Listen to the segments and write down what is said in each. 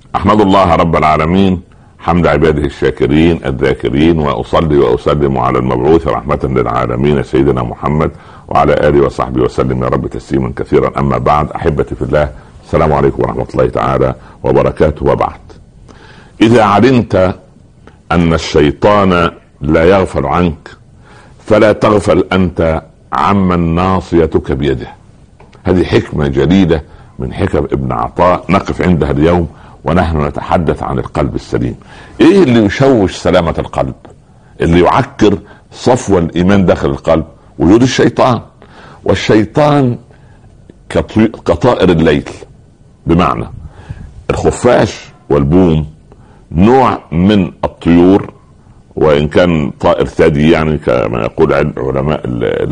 أحمد الله رب العالمين حمد عباده الشاكرين الذاكرين، وأصلي وأسلم على المبعوث رحمة للعالمين سيدنا محمد وعلى آله وصحبه وسلم يا رب تسليما كثيرا. أما بعد، أحبتي في الله، السلام عليكم ورحمة الله تعالى وبركاته. وبعد، إذا علمت أن الشيطان لا يغفل عنك فلا تغفل أنت عمن ناصيتك بيده. هذه حكمة جليلة من حكم ابن عطاء نقف عندها اليوم ونحن نتحدث عن القلب السليم. ايه اللي يشوش سلامة القلب؟ اللي يعكر صفو الايمان داخل القلب وجود الشيطان. والشيطان كطائر الليل، بمعنى الخفاش والبوم نوع من الطيور، وان كان طائر ثدي يعني كما يقول علماء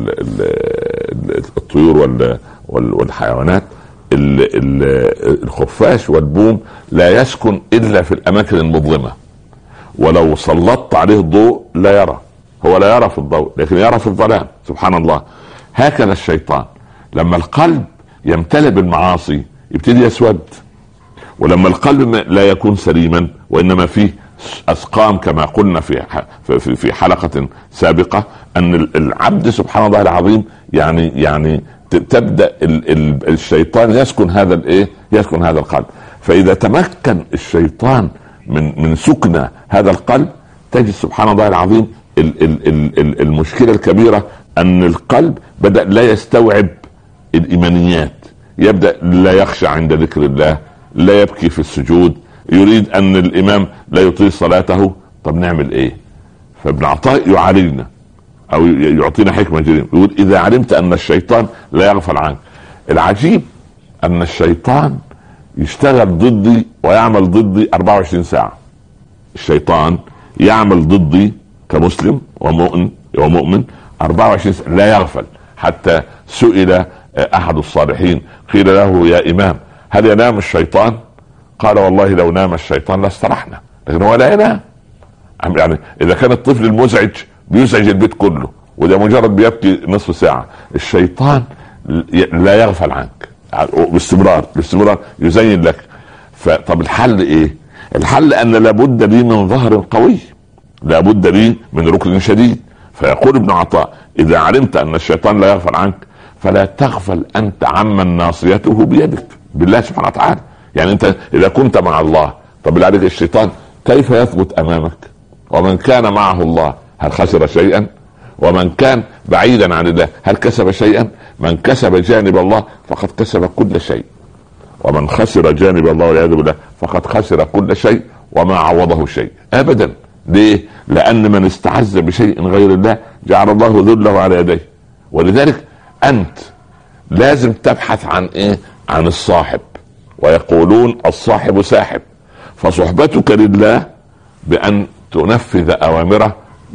الطيور والحيوانات. الخفاش والبوم لا يسكن الا في الاماكن المظلمه، ولو سلطت عليه الضوء لا يرى، هو لا يرى في الضوء لكن يرى في الظلام. سبحان الله. هكذا الشيطان لما القلب يمتلئ بالمعاصي يبتدي يسود، ولما القلب لا يكون سليما وانما فيه اسقام كما قلنا في حلقه سابقه ان العبد سبحان الله العظيم يعني تبدا الشيطان يسكن هذا القلب. فاذا تمكن الشيطان من سكن هذا القلب تجد سبحان الله العظيم المشكله الكبيره ان القلب بدا لا يستوعب الايمانيات، يبدا لا يخشى عند ذكر الله، لا يبكي في السجود، يريد ان الامام لا يطيل صلاته. طب نعمل ايه؟ فابن عطاء يعالجنا او يعطينا حكمه جديده، يقول اذا علمت ان الشيطان لا يغفل عنك. العجيب ان الشيطان يشتغل ضدي ويعمل ضدي 24 ساعه. الشيطان يعمل ضدي كمسلم ومؤمن 24 ساعه لا يغفل. حتى سئل احد الصالحين قيل له يا امام هل ينام الشيطان؟ قال والله لو نام الشيطان لاسترحنا، لكن هو لا ينام. يعني اذا كان الطفل المزعج بيزعج البيت كله وده مجرد بيبكي نصف ساعة، الشيطان لا يغفل عنك باستمرار يزين لك. فطب الحل ايه؟ الحل ان لابد لي من ظهر قوي، لابد لي من ركن شديد. فيقول ابن عطاء اذا علمت ان الشيطان لا يغفل عنك فلا تغفل انت عمن ناصيته بيدك، بالله سبحانه وتعالى. يعني انت اذا كنت مع الله، طب بالله عليك الشيطان كيف يثبت امامك؟ ومن كان معه الله هل خسر شيئا؟ ومن كان بعيدا عن الله هل كسب شيئا؟ من كسب جانب الله فقد كسب كل شيء، ومن خسر جانب الله والعياذ بالله فقد خسر كل شيء وما عوضه شيء ابدا. ليه؟ لان من استعز بشيء غير الله جعل الله ذله على يديه. ولذلك انت لازم تبحث عن ايه؟ عن الصاحب. ويقولون الصاحب ساحب. فصحبتك لله بان تنفذ اوامره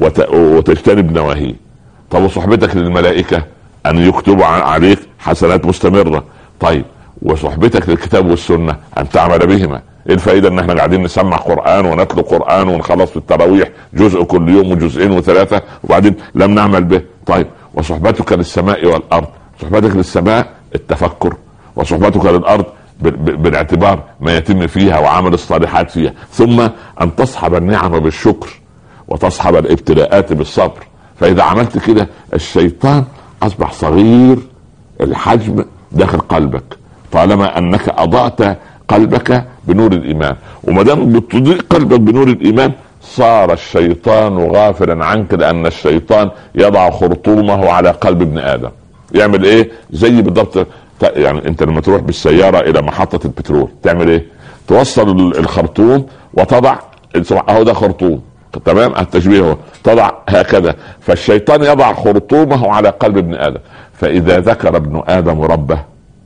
وتجتنب نواهيه. طب وصحبتك للملائكة ان يكتبوا عليك حسنات مستمرة. طيب وصحبتك للكتاب والسنة ان تعمل بهما. ايه الفائدة ان احنا قاعدين نسمع قرآن ونتلو قرآن ونخلص في التراويح جزء كل يوم وجزئين وثلاثة وبعدين لم نعمل به؟ طيب وصحبتك للسماء والارض، صحبتك للسماء التفكر، وصحبتك للارض بالاعتبار ما يتم فيها وعمل الصالحات فيها، ثم ان تصحب النعم بالشكر وتصحب الابتلاءات بالصبر. فاذا عملت كده الشيطان اصبح صغير الحجم داخل قلبك طالما انك اضأت قلبك بنور الايمان. وما دام بتضيء قلبك بنور الايمان صار الشيطان غافلا عنك، لان الشيطان يضع خرطومه على قلب ابن ادم. يعمل ايه؟ زي بالضبط يعني انت لما تروح بالسياره الى محطه البترول تعمل ايه؟ توصل الخرطوم وتضع اهو ده خرطوم، تمام؟ التشبيه هو تضع هكذا. فالشيطان يضع خرطومه على قلب ابن ادم، فاذا ذكر ابن ادم ربه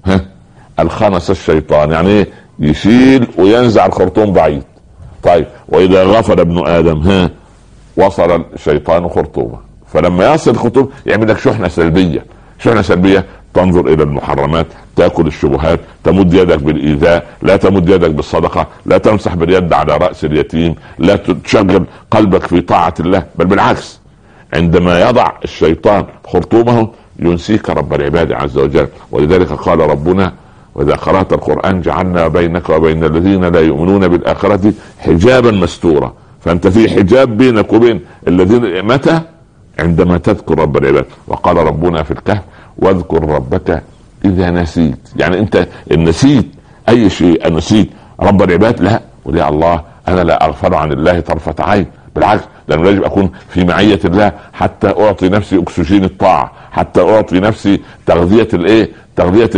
الخنس الشيطان، يعني ايه؟ يشيل وينزع الخرطوم بعيد. طيب واذا غفل ابن ادم وصل الشيطان خرطومه. فلما يصل الخرطوم يعمل لك شحنه سلبيه، تنظر الى المحرمات، تاكل الشبهات، تمد يدك بالايذاء، لا تمد يدك بالصدقه، لا تمسح باليد على راس اليتيم، لا تشغل قلبك في طاعه الله، بل بالعكس عندما يضع الشيطان خرطومه ينسيك رب العباد عز وجل. ولذلك قال ربنا واذا قرأت القرآن جعلنا بينك وبين الذين لا يؤمنون بالآخرة حجابا مستورا. فانت في حجاب بينك وبين الذين، متى؟ عندما تذكر رب العباد. وقال ربنا في الكهف واذكر ربك اذا نسيت. يعني انت نسيت اي شيء، نسيت رب العباد، لا ولي الله انا لا اغفل عن الله طرفة عين، بالعكس لانه يجب اكون في معية الله حتى اعطي نفسي اكسجين الطاعة، حتى اعطي نفسي تغذية تغذية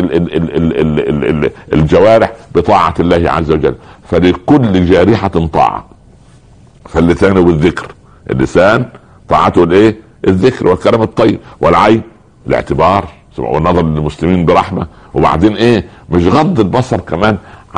الجوارح بطاعة الله عز وجل. فلكل جارحة طاعة، فاللسان بالذكر، اللسان طاعته الذكر والكلام الطيب، والعين الاعتبار والنظر للمسلمين برحمة. وبعدين مش غض البصر كمان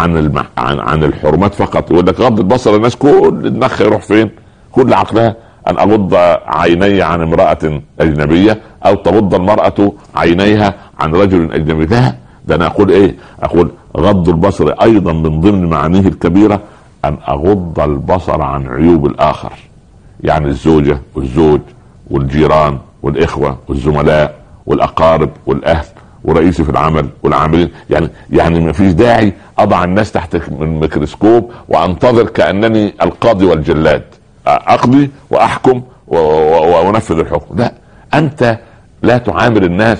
عن الحرمات فقط. يقول لك غض البصر، الناس كل دماغها يروح فين؟ كل عقلها ان اغض عيني عن امرأة اجنبية، او تغض المرأة عينيها عن رجل اجنبي. لا، ده انا اقول غض البصر ايضا من ضمن معانيه الكبيرة ان اغض البصر عن عيوب الاخر. يعني الزوجة والزوج والجيران والاخوة والزملاء والاقارب والاهل ورئيسي في العمل والعاملين. يعني ما فيش داعي اضع الناس تحت الميكروسكوب وانتظر كأنني القاضي والجلاد، اقضي واحكم وانفذ الحكم. لا، انت لا تعامل الناس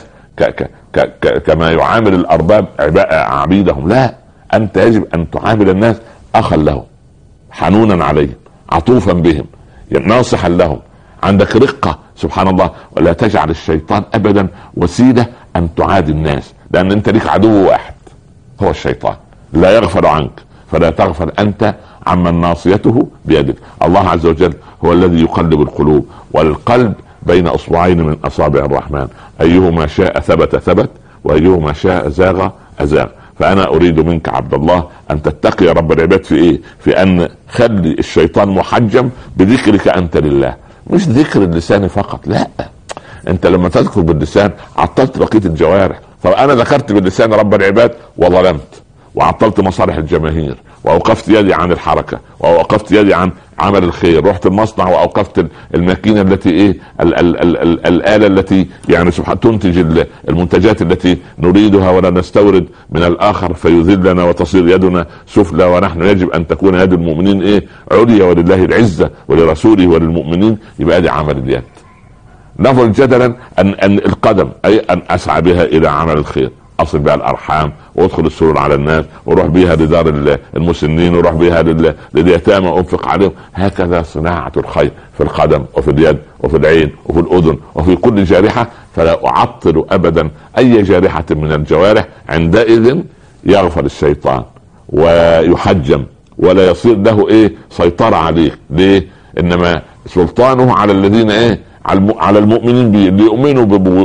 كما يعامل الارباب عبيدهم. لا، انت يجب ان تعامل الناس اخا لهم، حنونا عليهم، عطوفا بهم، ناصحا لهم، عندك رقة. سبحان الله. ولا تجعل الشيطان ابدا وسيلة ان تعادي الناس، لان انت ليك عدو واحد هو الشيطان، لا يغفل عنك، فلا تغفل انت عمن ناصيته بيدك. الله عز وجل هو الذي يقلب القلوب، والقلب بين اصبعين من اصابع الرحمن، ايهما شاء ثبت وايهما شاء زاغ ازاغ. فانا اريد منك عبد الله ان تتقي رب العباد في ان خلي الشيطان محجم بذكرك انت لله، مش ذكر اللسان فقط. لا، انت لما تذكر باللسان عطلت بقية الجوارح. فانا ذكرت باللسان رب العباد وظلمت وعطلت مصالح الجماهير، واوقفت يدي عن الحركة، واوقفت يدي عن عمل الخير، رحت المصنع واوقفت الماكينة التي الآلة التي يعني سبحان تنتج المنتجات التي نريدها ولا نستورد من الاخر فيذلنا وتصير يدنا سفلى. ونحن يجب ان تكون يد المؤمنين عليا، ولله العزة ولرسوله وللمؤمنين. يبقى دي عمل اليد. نفرض جدلا ان القدم اي ان اسعى بها الى عمل الخير، اصل بها الارحام وادخل السرور على الناس، واروح بها لدار المسنين، واروح بها لليتامى وانفق عليهم. هكذا صناعة الخير في القدم وفي اليد وفي العين وفي الاذن وفي كل جارحة. فلا اعطل ابدا اي جارحة من الجوارح. عندئذ يغفل الشيطان ويحجم ولا يصير له سيطرة عليه. ليه؟ انما سلطانه على الذين على المؤمنين ليؤمنوا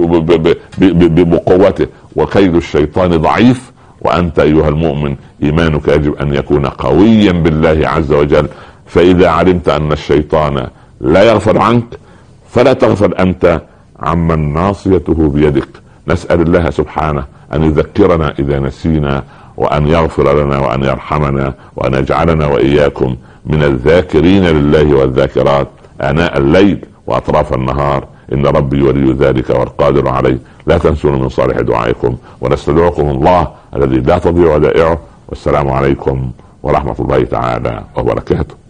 بقوته. وكيد الشيطان ضعيف، وأنت أيها المؤمن إيمانك يجب أن يكون قويا بالله عز وجل. فإذا علمت أن الشيطان لا يغفر عنك فلا تغفر أنت عمن ناصيته بيدك. نسأل الله سبحانه أن يذكرنا إذا نسينا، وأن يغفر لنا، وأن يرحمنا، وأن يجعلنا وإياكم من الذاكرين لله والذاكرات آناء الليل وأطراف النهار. إن ربي ولي ذلك والقادر عليه. لا تنسون من صالح دعائكم، ونستودعكم الله الذي لا تضيع ودائعه. والسلام عليكم ورحمة الله تعالى وبركاته.